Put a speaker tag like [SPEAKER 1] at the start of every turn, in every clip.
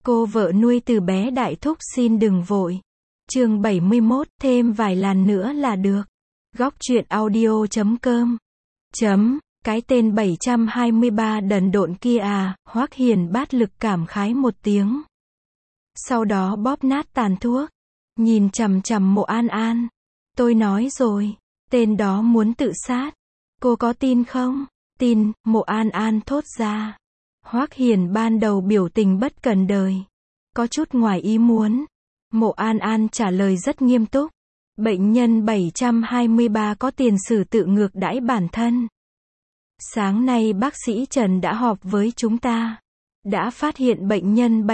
[SPEAKER 1] Cô vợ nuôi từ bé đại thúc xin đừng vội. Chương 71, thêm vài làn nữa là được. Góc truyện audio.com. Cái tên 723 đần độn kia à, Hoắc Hiền bát lực cảm khái một tiếng. Sau đó bóp nát tàn thuốc. Nhìn chằm chằm Mộ An An. Tôi nói rồi, tên đó muốn tự sát. Cô có tin không? Tin, Mộ An An thốt ra. Hoắc Hiền ban đầu biểu tình bất cần đời. Có chút ngoài ý muốn. Mộ An An trả lời rất nghiêm túc. Bệnh nhân 723 có tiền sử tự ngược đãi bản thân. Sáng nay bác sĩ Trần đã họp với chúng ta. Đã phát hiện bệnh nhân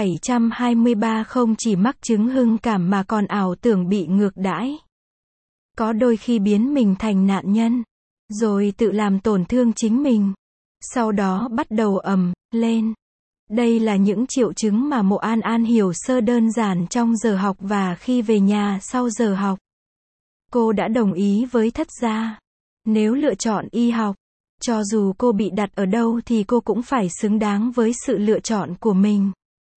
[SPEAKER 1] 723 không chỉ mắc chứng hưng cảm mà còn ảo tưởng bị ngược đãi. Có đôi khi biến mình thành nạn nhân. Rồi tự làm tổn thương chính mình. Sau đó bắt đầu lên. Đây là những triệu chứng mà Mộ An An hiểu sơ đơn giản trong giờ học và khi về nhà sau giờ học. Cô đã đồng ý với Thất gia. Nếu lựa chọn y học, cho dù cô bị đặt ở đâu thì cô cũng phải xứng đáng với sự lựa chọn của mình.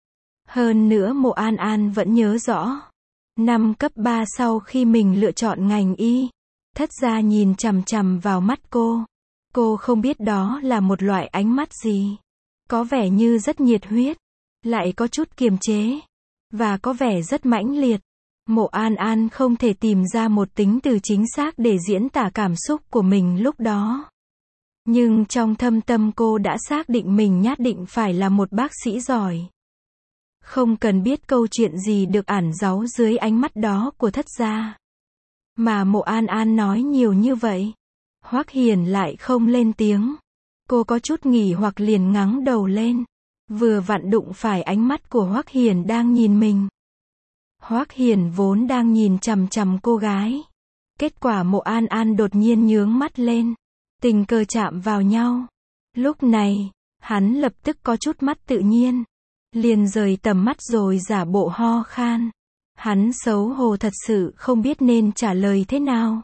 [SPEAKER 1] Hơn nữa Mộ An An vẫn nhớ rõ. Năm cấp 3 sau khi mình lựa chọn ngành y, Thất gia nhìn chằm chằm vào mắt cô. Cô không biết đó là một loại ánh mắt gì. Có vẻ như rất nhiệt huyết, lại có chút kiềm chế, và có vẻ rất mãnh liệt. Mộ An An không thể tìm ra một tính từ chính xác để diễn tả cảm xúc của mình lúc đó. Nhưng trong thâm tâm cô đã xác định mình nhất định phải là một bác sĩ giỏi. Không cần biết câu chuyện gì được ẩn giấu dưới ánh mắt đó của Thất gia. Mà Mộ An An nói nhiều như vậy. Hoắc Hiền lại không lên tiếng. Cô có chút nghỉ hoặc liền ngẩng đầu lên. Vừa vặn đụng phải ánh mắt của Hoắc Hiền đang nhìn mình. Hoắc Hiền vốn đang nhìn chằm chằm cô gái. Kết quả Mộ An An đột nhiên nhướng mắt lên. Tình cờ chạm vào nhau. Lúc này, hắn lập tức có chút mắt tự nhiên. Liền rời tầm mắt rồi giả bộ ho khan. Hắn xấu hổ thật sự không biết nên trả lời thế nào.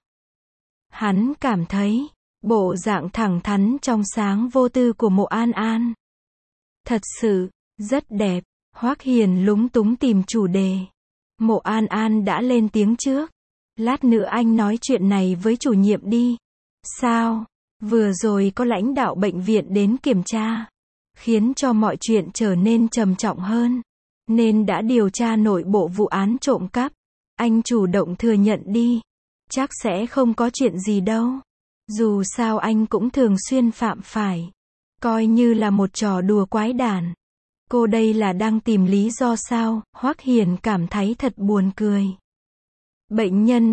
[SPEAKER 1] Hắn cảm thấy, bộ dạng thẳng thắn trong sáng vô tư của Mộ An An thật sự, rất đẹp. Hoắc Hiền lúng túng tìm chủ đề. Mộ An An đã lên tiếng trước. Lát nữa anh nói chuyện này với chủ nhiệm đi. Sao? Vừa rồi có lãnh đạo bệnh viện đến kiểm tra. Khiến cho mọi chuyện trở nên trầm trọng hơn. Nên đã điều tra nội bộ vụ án trộm cắp. Anh chủ động thừa nhận đi. Chắc sẽ không có chuyện gì đâu. Dù sao anh cũng thường xuyên phạm phải. Coi như là một trò đùa quái đản. Cô đây là đang tìm lý do sao? Hoắc Hiền cảm thấy thật buồn cười. Bệnh nhân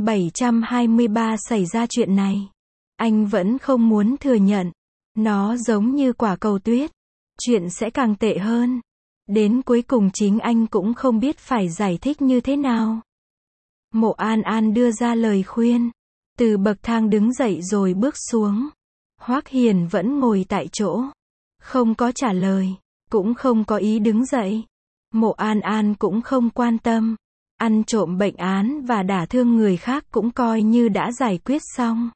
[SPEAKER 1] 723 xảy ra chuyện này. Anh vẫn không muốn thừa nhận. Nó giống như quả cầu tuyết. Chuyện sẽ càng tệ hơn. Đến cuối cùng chính anh cũng không biết phải giải thích như thế nào. Mộ An An đưa ra lời khuyên. Từ bậc thang đứng dậy rồi bước xuống. Hoắc Hiền vẫn ngồi tại chỗ. Không có trả lời. Cũng không có ý đứng dậy. Mộ An An cũng không quan tâm. Ăn trộm bệnh án và đả thương người khác cũng coi như đã giải quyết xong.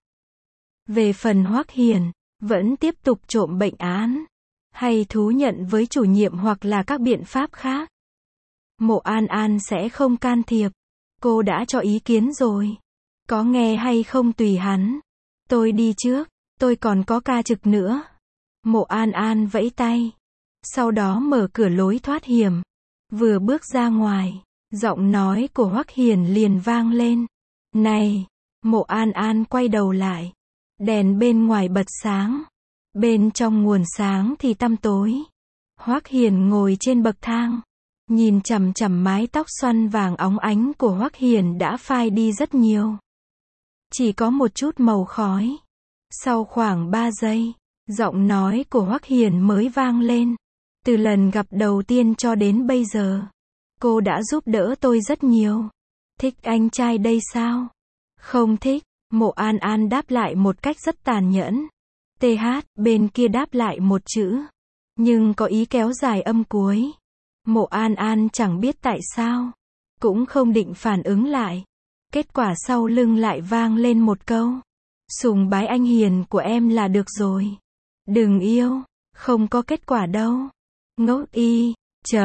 [SPEAKER 1] Về phần Hoắc Hiền, vẫn tiếp tục trộm bệnh án. Hay thú nhận với chủ nhiệm hoặc là các biện pháp khác. Mộ An An sẽ không can thiệp. Cô đã cho ý kiến rồi. Có nghe hay không tùy hắn. Tôi đi trước. Tôi còn có ca trực nữa. Mộ An An vẫy tay. Sau đó mở cửa lối thoát hiểm. Vừa bước ra ngoài, giọng nói của Hoắc Hiền liền vang lên. Này! Mộ An An quay đầu lại. Đèn bên ngoài bật sáng. Bên trong nguồn sáng thì tăm tối. Hoắc Hiền ngồi trên bậc thang. Nhìn chằm chằm mái tóc xoăn vàng óng ánh của Hoắc Hiền đã phai đi rất nhiều. Chỉ có một chút màu khói. Sau khoảng 3 giây, giọng nói của Hoắc Hiền mới vang lên. Từ lần gặp đầu tiên cho đến bây giờ, cô đã giúp đỡ tôi rất nhiều. Thích anh trai đây sao? Không thích. Mộ An An đáp lại một cách rất tàn nhẫn. TH, bên kia đáp lại một chữ. Nhưng có ý kéo dài âm cuối. Mộ An An chẳng biết tại sao. Cũng không định phản ứng lại. Kết quả sau lưng lại vang lên một câu. Sùng bái anh Hiền của em là được rồi. Đừng yêu. Không có kết quả đâu. Ngốc y.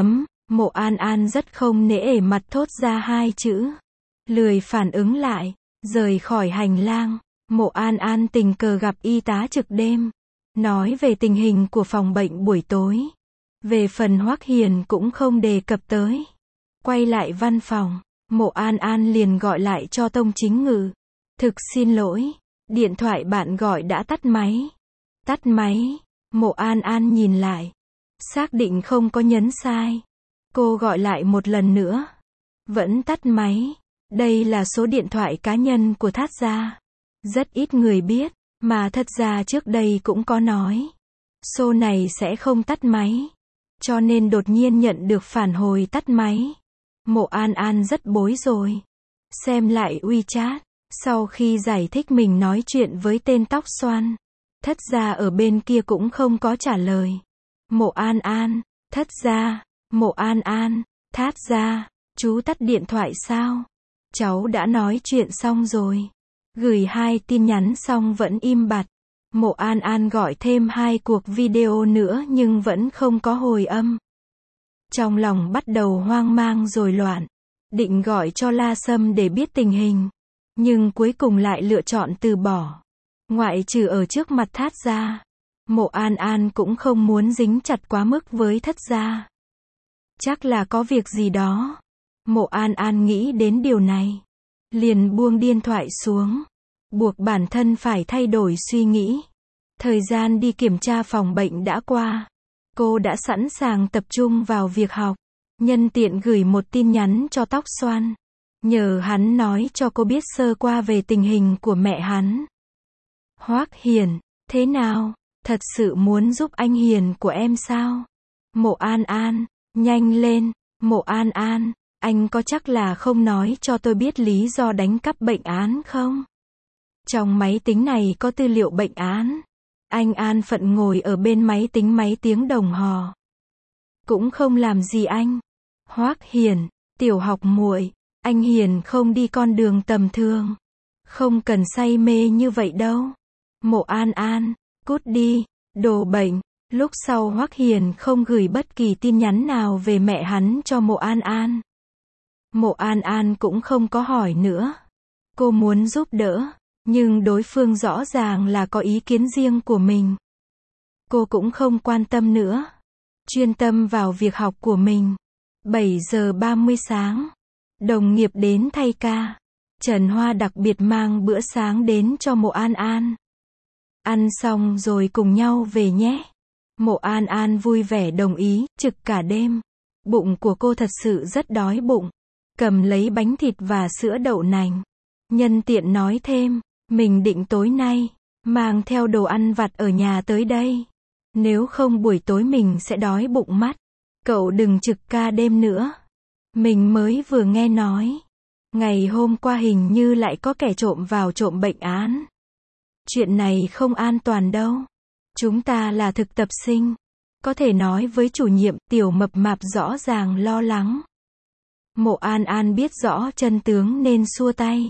[SPEAKER 1] Mộ An An rất không nể mặt thốt ra hai chữ. Lười phản ứng lại, rời khỏi hành lang. Mộ An An tình cờ gặp y tá trực đêm. Nói về tình hình của phòng bệnh buổi tối. Về phần Hoắc Hiền cũng không đề cập tới. Quay lại văn phòng, Mộ An An liền gọi lại cho Tông Chính Ngự. Thực xin lỗi, điện thoại bạn gọi đã tắt máy. Tắt máy, Mộ An An nhìn lại. Xác định không có nhấn sai. Cô gọi lại một lần nữa. Vẫn tắt máy. Đây là số điện thoại cá nhân của Thát gia. Rất ít người biết, mà thật ra trước đây cũng có nói. Số này sẽ không tắt máy. Cho nên đột nhiên nhận được phản hồi tắt máy. Mộ An An rất bối rối. Xem lại WeChat. Sau khi giải thích mình nói chuyện với tên tóc xoăn. Thất gia ở bên kia cũng không có trả lời. Mộ An An, Thất gia, Mộ An An, Thát gia, chú tắt điện thoại sao? Cháu đã nói chuyện xong rồi. Gửi 2 tin nhắn xong vẫn im bặt. Mộ An An gọi thêm 2 cuộc video nữa nhưng vẫn không có hồi âm. Trong lòng bắt đầu hoang mang rồi loạn. Định gọi cho La Sâm để biết tình hình. Nhưng cuối cùng lại lựa chọn từ bỏ. Ngoại trừ ở trước mặt Thát gia. Mộ An An cũng không muốn dính chặt quá mức với Thất gia. Chắc là có việc gì đó. Mộ An An nghĩ đến điều này. Liền buông điện thoại xuống. Buộc bản thân phải thay đổi suy nghĩ. Thời gian đi kiểm tra phòng bệnh đã qua. Cô đã sẵn sàng tập trung vào việc học. Nhân tiện gửi một tin nhắn cho tóc xoăn. Nhờ hắn nói cho cô biết sơ qua về tình hình của mẹ hắn. Hoắc Hiền, thế nào? Thật sự muốn giúp anh Hiền của em sao? Mộ An An, nhanh lên. Mộ An An, anh có chắc là không nói cho tôi biết lý do đánh cắp bệnh án không? Trong máy tính này có tư liệu bệnh án. Anh an phận ngồi ở bên máy tính mấy tiếng đồng hồ. Cũng không làm gì anh. Hoắc Hiền, tiểu học muội, anh Hiền không đi con đường tầm thường. Không cần say mê như vậy đâu. Mộ An An, cút đi, đồ bệnh. Lúc sau Hoắc Hiền không gửi bất kỳ tin nhắn nào về mẹ hắn cho Mộ An An. Mộ An An cũng không có hỏi nữa. Cô muốn giúp đỡ, nhưng đối phương rõ ràng là có ý kiến riêng của mình. Cô cũng không quan tâm nữa. Chuyên tâm vào việc học của mình. 7 giờ 30 sáng. Đồng nghiệp đến thay ca. Trần Hoa đặc biệt mang bữa sáng đến cho Mộ An An. Ăn xong rồi cùng nhau về nhé. Mộ An An vui vẻ đồng ý, trực cả đêm. Bụng của cô thật sự rất đói bụng. Cầm lấy bánh thịt và sữa đậu nành. Nhân tiện nói thêm, mình định tối nay mang theo đồ ăn vặt ở nhà tới đây. Nếu không buổi tối mình sẽ đói bụng mất. Cậu đừng trực ca đêm nữa. Mình mới vừa nghe nói. Ngày hôm qua hình như lại có kẻ trộm vào trộm bệnh án. Chuyện này không an toàn đâu. Chúng ta là thực tập sinh. Có thể nói với chủ nhiệm. Tiểu Mập Mạp rõ ràng lo lắng. Mộ An An biết rõ chân tướng nên xua tay.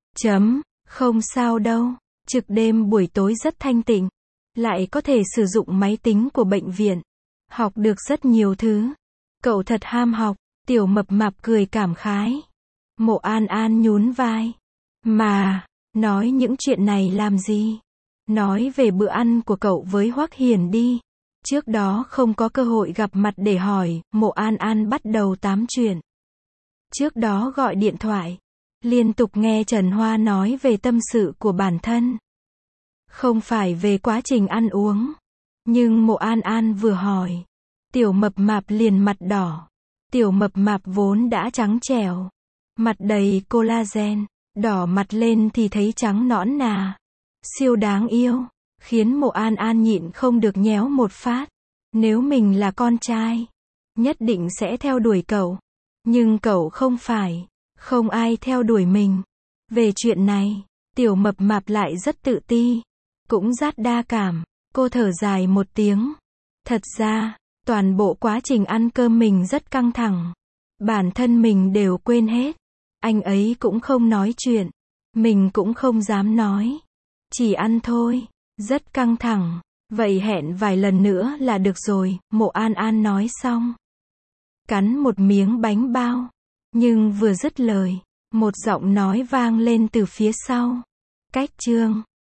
[SPEAKER 1] Không sao đâu. Trực đêm buổi tối rất thanh tịnh. Lại có thể sử dụng máy tính của bệnh viện. Học được rất nhiều thứ. Cậu thật ham học. Tiểu Mập Mạp cười cảm khái. Mộ An An nhún vai. Mà, nói những chuyện này làm gì? Nói về bữa ăn của cậu với Hoắc Hiền đi. Trước đó không có cơ hội gặp mặt để hỏi. Mộ An An bắt đầu tám chuyện. Trước đó gọi điện thoại. Liên tục nghe Trần Hoa nói về tâm sự của bản thân. Không phải về quá trình ăn uống. Nhưng Mộ An An vừa hỏi. Tiểu Mập Mạp liền mặt đỏ. Tiểu Mập Mạp vốn đã trắng trẻo. Mặt đầy collagen. Đỏ mặt lên thì thấy trắng nõn nà. Siêu đáng yêu. Khiến Mộ An An nhịn không được nhéo một phát. Nếu mình là con trai, nhất định sẽ theo đuổi cậu. Nhưng cậu không phải. Không ai theo đuổi mình. Về chuyện này, Tiểu Mập Mạp lại rất tự ti. Cũng rất đa cảm. Cô thở dài một tiếng. Thật ra, toàn bộ quá trình ăn cơm mình rất căng thẳng. Bản thân mình đều quên hết. Anh ấy cũng không nói chuyện. Mình cũng không dám nói. Chỉ ăn thôi. Rất căng thẳng. Vậy hẹn vài lần nữa là được rồi. Mộ An An nói xong. cắn một miếng bánh bao. Nhưng vừa dứt lời, một giọng nói vang lên từ phía sau. Cách chương